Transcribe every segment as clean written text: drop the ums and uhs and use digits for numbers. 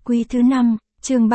Quý thứ 5, chương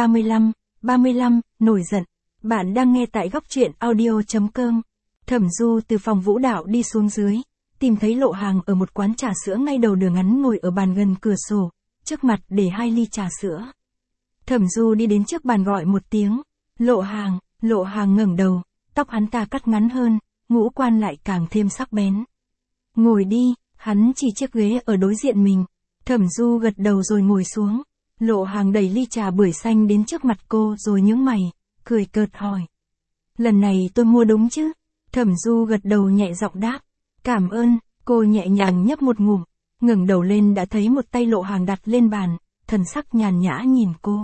35, nổi giận. Bạn đang nghe tại góc truyện audio.com. Thẩm Du từ phòng vũ đạo đi xuống dưới, tìm thấy Lộ Hàng ở một quán trà sữa ngay đầu đường ngắn ngồi ở bàn gần cửa sổ, trước mặt để 2 ly trà sữa. Thẩm Du đi đến trước bàn gọi một tiếng, Lộ Hàng ngẩng đầu, tóc hắn ta cắt ngắn hơn, ngũ quan lại càng thêm sắc bén. Ngồi đi, hắn chỉ chiếc ghế ở đối diện mình. Thẩm Du gật đầu rồi ngồi xuống. Lộ Hàng đẩy ly trà bưởi xanh đến trước mặt cô rồi nhướng mày, cười cợt hỏi. Lần này tôi mua đúng chứ? Thẩm Du gật đầu nhẹ giọng đáp. Cảm ơn, cô nhẹ nhàng nhấp một ngụm, ngẩng đầu lên đã thấy một tay Lộ Hàng đặt lên bàn, thần sắc nhàn nhã nhìn cô.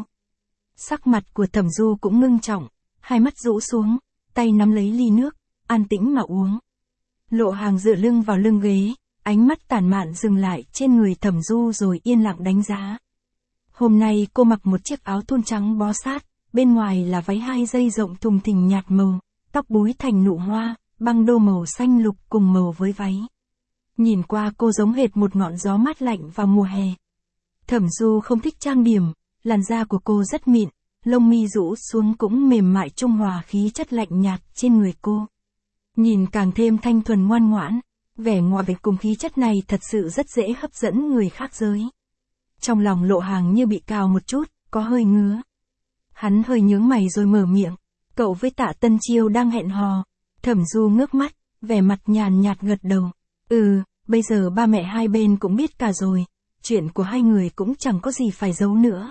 Sắc mặt của Thẩm Du cũng ngưng trọng, hai mắt rũ xuống, tay nắm lấy ly nước, an tĩnh mà uống. Lộ Hàng dựa lưng vào lưng ghế, ánh mắt tản mạn dừng lại trên người Thẩm Du rồi yên lặng đánh giá. Hôm nay cô mặc một chiếc áo thun trắng bó sát, bên ngoài là váy 2 dây rộng thùng thình nhạt màu, tóc búi thành nụ hoa, băng đô màu xanh lục cùng màu với váy. Nhìn qua cô giống hệt một ngọn gió mát lạnh vào mùa hè. Thẩm Du không thích trang điểm, làn da của cô rất mịn, lông mi rũ xuống cũng mềm mại trung hòa khí chất lạnh nhạt trên người cô. Nhìn càng thêm thanh thuần ngoan ngoãn, vẻ ngoài vẻ cùng khí chất này thật sự rất dễ hấp dẫn người khác giới. Trong lòng Lộ Hàng như bị cào một chút, có hơi ngứa. Hắn hơi nhướng mày rồi mở miệng, cậu với Tạ Tân Chiêu đang hẹn hò. Thẩm Du ngước mắt, vẻ mặt nhàn nhạt gật đầu. Bây giờ ba mẹ hai bên cũng biết cả rồi, chuyện của hai người cũng chẳng có gì phải giấu nữa.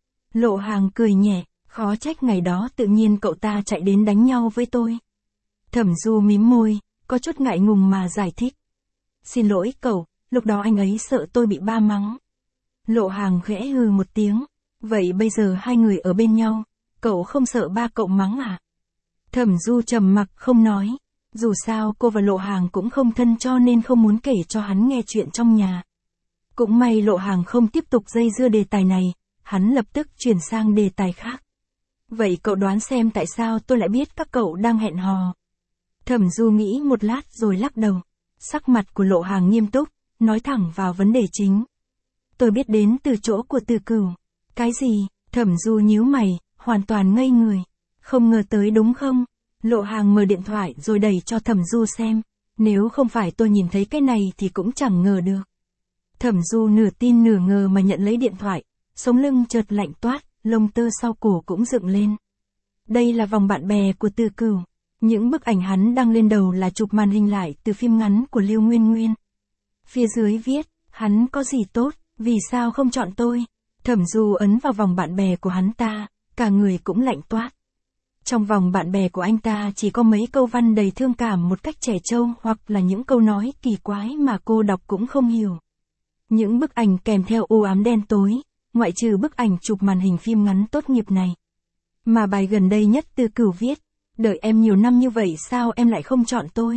Lộ Hàng cười nhẹ, khó trách ngày đó tự nhiên cậu ta chạy đến đánh nhau với tôi. Thẩm Du mím môi, có chút ngại ngùng mà giải thích. Xin lỗi cậu, lúc đó anh ấy sợ tôi bị ba mắng. Lộ Hàng khẽ hừ một tiếng. Vậy bây giờ hai người ở bên nhau, cậu không sợ ba cậu mắng à? Thẩm Du trầm mặc không nói. Dù sao cô và Lộ Hàng cũng không thân cho nên không muốn kể cho hắn nghe chuyện trong nhà. Cũng may Lộ Hàng không tiếp tục dây dưa đề tài này, hắn lập tức chuyển sang đề tài khác. Vậy cậu đoán xem tại sao tôi lại biết các cậu đang hẹn hò? Thẩm Du nghĩ một lát rồi lắc đầu. Sắc mặt của Lộ Hàng nghiêm túc, nói thẳng vào vấn đề chính. Tôi biết đến từ chỗ của Từ Cửu. Cái gì? Thẩm Du nhíu mày, hoàn toàn ngây người. Không ngờ tới đúng không? Lộ Hàng mở điện thoại rồi đẩy cho Thẩm Du xem. Nếu không phải tôi nhìn thấy cái này thì cũng chẳng ngờ được. Thẩm Du nửa tin nửa ngờ mà nhận lấy điện thoại, sống lưng chợt lạnh toát, lông tơ sau cổ cũng dựng lên. Đây là vòng bạn bè của Từ Cửu. Những bức ảnh hắn đăng lên đầu là chụp màn hình lại từ phim ngắn của Lưu Nguyên Nguyên. Phía dưới viết, hắn có gì tốt, vì sao không chọn tôi? Thẩm Du ấn vào vòng bạn bè của hắn ta, cả người cũng lạnh toát. Trong vòng bạn bè của anh ta chỉ có mấy câu văn đầy thương cảm một cách trẻ trâu hoặc là những câu nói kỳ quái mà cô đọc cũng không hiểu. Những bức ảnh kèm theo u ám đen tối, ngoại trừ bức ảnh chụp màn hình phim ngắn tốt nghiệp này. Mà bài gần đây nhất Từ Cửu viết, đợi em nhiều năm như vậy sao em lại không chọn tôi?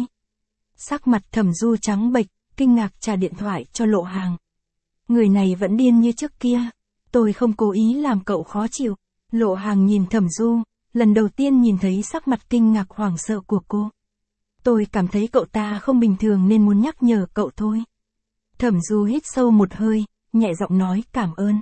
Sắc mặt Thẩm Du trắng bệch, kinh ngạc trả điện thoại cho Lộ Hàng. Người này vẫn điên như trước kia. Tôi không cố ý làm cậu khó chịu. Lộ Hàng nhìn Thẩm Du, lần đầu tiên nhìn thấy sắc mặt kinh ngạc hoảng sợ của cô. Tôi cảm thấy cậu ta không bình thường nên muốn nhắc nhở cậu thôi. Thẩm Du hít sâu một hơi, nhẹ giọng nói cảm ơn.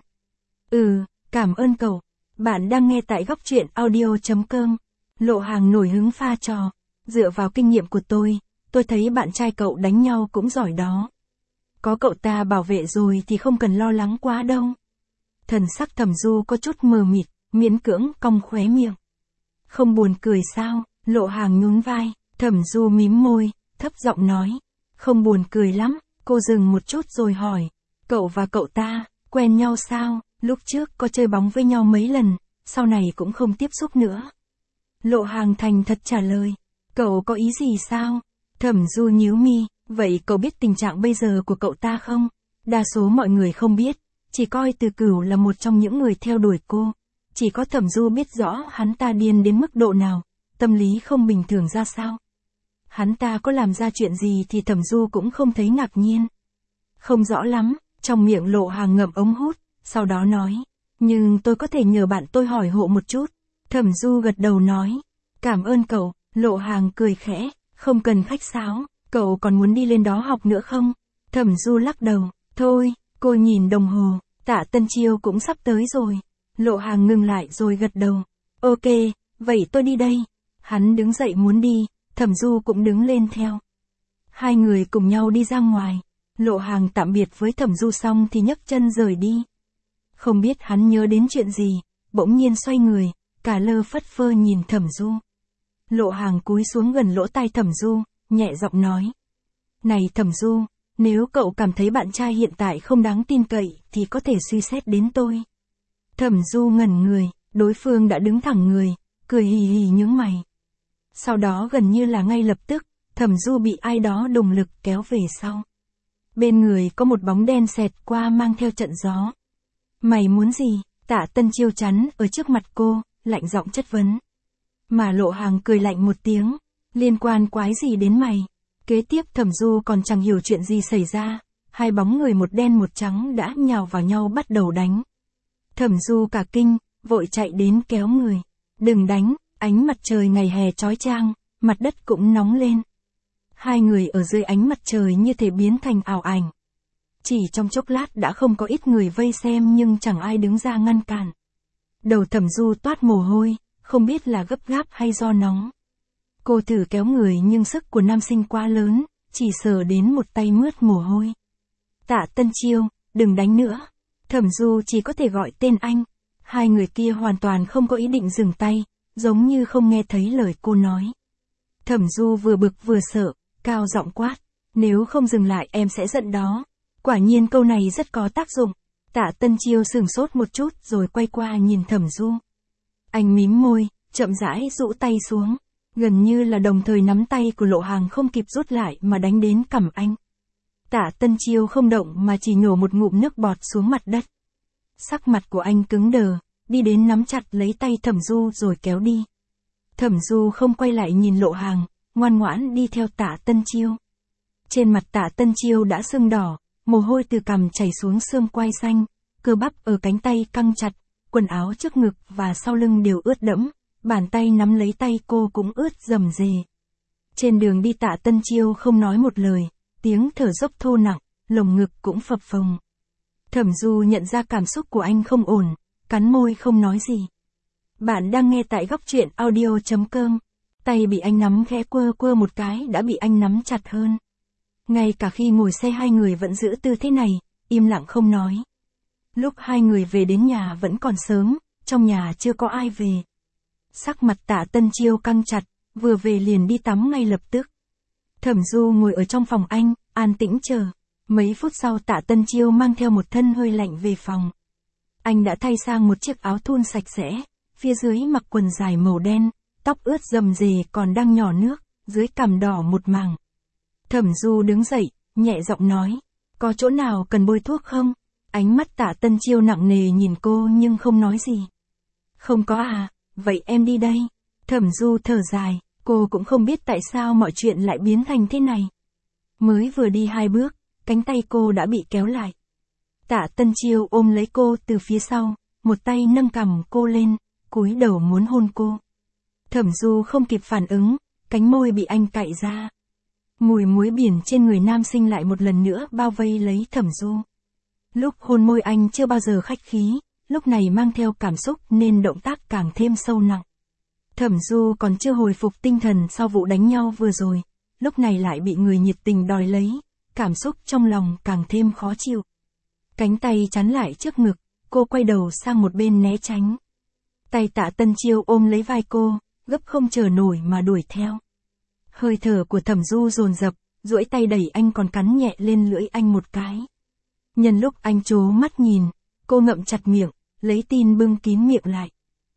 Cảm ơn cậu. Bạn đang nghe tại góc truyện audio.com. Lộ Hàng nổi hứng pha trò. Dựa vào kinh nghiệm của tôi thấy bạn trai cậu đánh nhau cũng giỏi đó. Có cậu ta bảo vệ rồi thì không cần lo lắng quá đâu. Thần sắc Thẩm Du có chút mờ mịt, miễn cưỡng cong khóe miệng. Không buồn cười sao? Lộ Hàng nhún vai. Thẩm Du mím môi, thấp giọng nói. Không buồn cười lắm. Cô dừng một chút rồi hỏi. Cậu và cậu ta, quen nhau sao? Lúc trước có chơi bóng với nhau mấy lần, sau này cũng không tiếp xúc nữa. Lộ Hàng thành thật trả lời. Cậu có ý gì sao? Thẩm Du nhíu mi. Vậy cậu biết tình trạng bây giờ của cậu ta không? Đa số mọi người không biết, chỉ coi Từ Cửu là một trong những người theo đuổi cô. Chỉ có Thẩm Du biết rõ hắn ta điên đến mức độ nào, tâm lý không bình thường ra sao. Hắn ta có làm ra chuyện gì thì Thẩm Du cũng không thấy ngạc nhiên. Không rõ lắm, trong miệng Lộ Hàng ngậm ống hút, sau đó nói. Nhưng tôi có thể nhờ bạn tôi hỏi hộ một chút. Thẩm Du gật đầu nói. Cảm ơn cậu. Lộ Hàng cười khẽ, không cần khách sáo. Cậu còn muốn đi lên đó học nữa không? Thẩm Du lắc đầu. Thôi, cô nhìn đồng hồ, Tạ Tân Chiêu cũng sắp tới rồi. Lộ Hàng ngừng lại rồi gật đầu. Ok, vậy tôi đi đây. Hắn đứng dậy muốn đi, Thẩm Du cũng đứng lên theo. Hai người cùng nhau đi ra ngoài. Lộ Hàng tạm biệt với Thẩm Du xong thì nhấc chân rời đi. Không biết hắn nhớ đến chuyện gì, bỗng nhiên xoay người, cả lơ phất phơ nhìn Thẩm Du. Lộ Hàng cúi xuống gần lỗ tai Thẩm Du, nhẹ giọng nói. Này Thẩm Du, nếu cậu cảm thấy bạn trai hiện tại không đáng tin cậy thì có thể suy xét đến tôi. Thẩm Du ngẩn người, đối phương đã đứng thẳng người, cười hì hì nhướng mày. Sau đó gần như là ngay lập tức, Thẩm Du bị ai đó đùng lực kéo về sau. Bên người có một bóng đen xẹt qua mang theo trận gió. Mày muốn gì? Tạ Tân Chiêu chắn ở trước mặt cô, lạnh giọng chất vấn. Mà Lộ Hàng cười lạnh một tiếng, liên quan quái gì đến mày? Kế tiếp Thẩm Du còn chẳng hiểu chuyện gì xảy ra, hai bóng người một đen một trắng đã nhào vào nhau bắt đầu đánh. Thẩm Du cả kinh, vội chạy đến kéo người. Đừng đánh, ánh mặt trời ngày hè chói chang, mặt đất cũng nóng lên. Hai người ở dưới ánh mặt trời như thể biến thành ảo ảnh. Chỉ trong chốc lát đã không có ít người vây xem nhưng chẳng ai đứng ra ngăn cản. Đầu Thẩm Du toát mồ hôi, không biết là gấp gáp hay do nóng. Cô thử kéo người nhưng sức của nam sinh quá lớn, chỉ sờ đến một tay mướt mồ hôi. Tạ Tân Chiêu, đừng đánh nữa. Thẩm Du chỉ có thể gọi tên anh. Hai người kia hoàn toàn không có ý định dừng tay, giống như không nghe thấy lời cô nói. Thẩm Du vừa bực vừa sợ, cao giọng quát. Nếu không dừng lại em sẽ giận đó. Quả nhiên câu này rất có tác dụng. Tạ Tân Chiêu sửng sốt một chút rồi quay qua nhìn Thẩm Du. Anh mím môi, chậm rãi rũ tay xuống. Gần như là đồng thời nắm tay của Lộ Hàng không kịp rút lại mà đánh đến cằm anh. Tạ Tân Chiêu không động mà chỉ nhổ một ngụm nước bọt xuống mặt đất. Sắc mặt của anh cứng đờ, đi đến nắm chặt lấy tay Thẩm Du rồi kéo đi. Thẩm Du không quay lại nhìn Lộ Hàng, ngoan ngoãn đi theo Tạ Tân Chiêu. Trên mặt Tạ Tân Chiêu đã sưng đỏ, mồ hôi từ cằm chảy xuống xương quai xanh, cơ bắp ở cánh tay căng chặt, quần áo trước ngực và sau lưng đều ướt đẫm, bàn tay nắm lấy tay cô cũng ướt rầm rề. Trên đường đi Tạ Tân Chiêu không nói một lời, tiếng thở dốc thô nặng, lồng ngực cũng phập phồng. Thẩm Du nhận ra cảm xúc của anh không ổn, cắn môi không nói gì. Bạn đang nghe tại góc truyện audio.com. Tay bị anh nắm khẽ quơ quơ một cái đã bị anh nắm chặt hơn. Ngay cả khi ngồi xe hai người vẫn giữ tư thế này, im lặng không nói. Lúc hai người về đến nhà vẫn còn sớm, trong nhà chưa có ai về. Sắc mặt Tạ Tân Chiêu căng chặt, vừa về liền đi tắm ngay lập tức. Thẩm Du ngồi ở trong phòng anh, an tĩnh chờ. Mấy phút sau Tạ Tân Chiêu mang theo một thân hơi lạnh về phòng. Anh đã thay sang một chiếc áo thun sạch sẽ, phía dưới mặc quần dài màu đen, tóc ướt rầm rề còn đang nhỏ nước, dưới cằm đỏ một mảng. Thẩm Du đứng dậy, nhẹ giọng nói, có chỗ nào cần bôi thuốc không? Ánh mắt Tạ Tân Chiêu nặng nề nhìn cô nhưng không nói gì. Không có à, vậy em đi đây. Thẩm Du thở dài, cô cũng không biết tại sao mọi chuyện lại biến thành thế này. Mới vừa đi hai bước, cánh tay cô đã bị kéo lại. Tạ Tân Chiêu ôm lấy cô từ phía sau, một tay nâng cằm cô lên, cúi đầu muốn hôn cô. Thẩm Du không kịp phản ứng, cánh môi bị anh cạy ra. Mùi muối biển trên người nam sinh lại một lần nữa bao vây lấy Thẩm Du. Lúc hôn môi anh chưa bao giờ khách khí, lúc này mang theo cảm xúc nên động tác càng thêm sâu nặng. Thẩm Du còn chưa hồi phục tinh thần sau vụ đánh nhau vừa rồi, lúc này lại bị người nhiệt tình đòi lấy, cảm xúc trong lòng càng thêm khó chịu. Cánh tay chắn lại trước ngực, cô quay đầu sang một bên né tránh. Tay Tạ Tân Chiêu ôm lấy vai cô, gấp không chờ nổi mà đuổi theo. Hơi thở của Thẩm Du dồn dập, duỗi tay đẩy anh còn cắn nhẹ lên lưỡi anh một cái. Nhân lúc anh trố mắt nhìn, cô ngậm chặt miệng, lấy tin bưng kín miệng lại.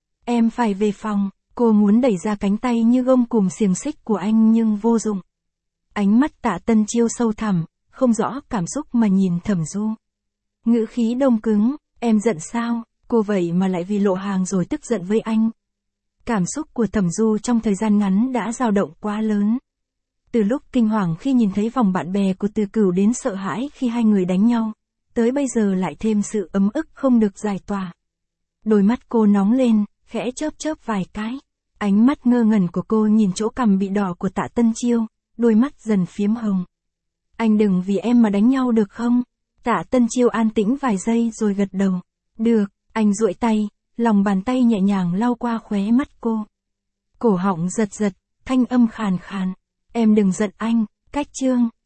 Em phải về phòng, cô muốn đẩy ra cánh tay như gông cùm xiềng xích của anh nhưng vô dụng. Ánh mắt Tạ Tân Chiêu sâu thẳm, không rõ cảm xúc mà nhìn Thẩm Du. Ngữ khí đông cứng, em giận sao, cô vậy mà lại vì Lộ Hàng rồi tức giận với anh. Cảm xúc của Thẩm Du trong thời gian ngắn đã dao động quá lớn. Từ lúc kinh hoàng khi nhìn thấy vòng bạn bè của Từ Cửu đến sợ hãi khi hai người đánh nhau, tới bây giờ lại thêm sự ấm ức không được giải tỏa. Đôi mắt cô nóng lên, khẽ chớp chớp vài cái. Ánh mắt ngơ ngẩn của cô nhìn chỗ cằm bị đỏ của Tạ Tân Chiêu, đôi mắt dần phiếm hồng. Anh đừng vì em mà đánh nhau được không? Tạ Tân Chiêu an tĩnh vài giây rồi gật đầu. Được, anh duỗi tay, lòng bàn tay nhẹ nhàng lau qua khóe mắt cô. Cổ họng giật giật, thanh âm khàn khàn. Em đừng giận anh, Cách Trương.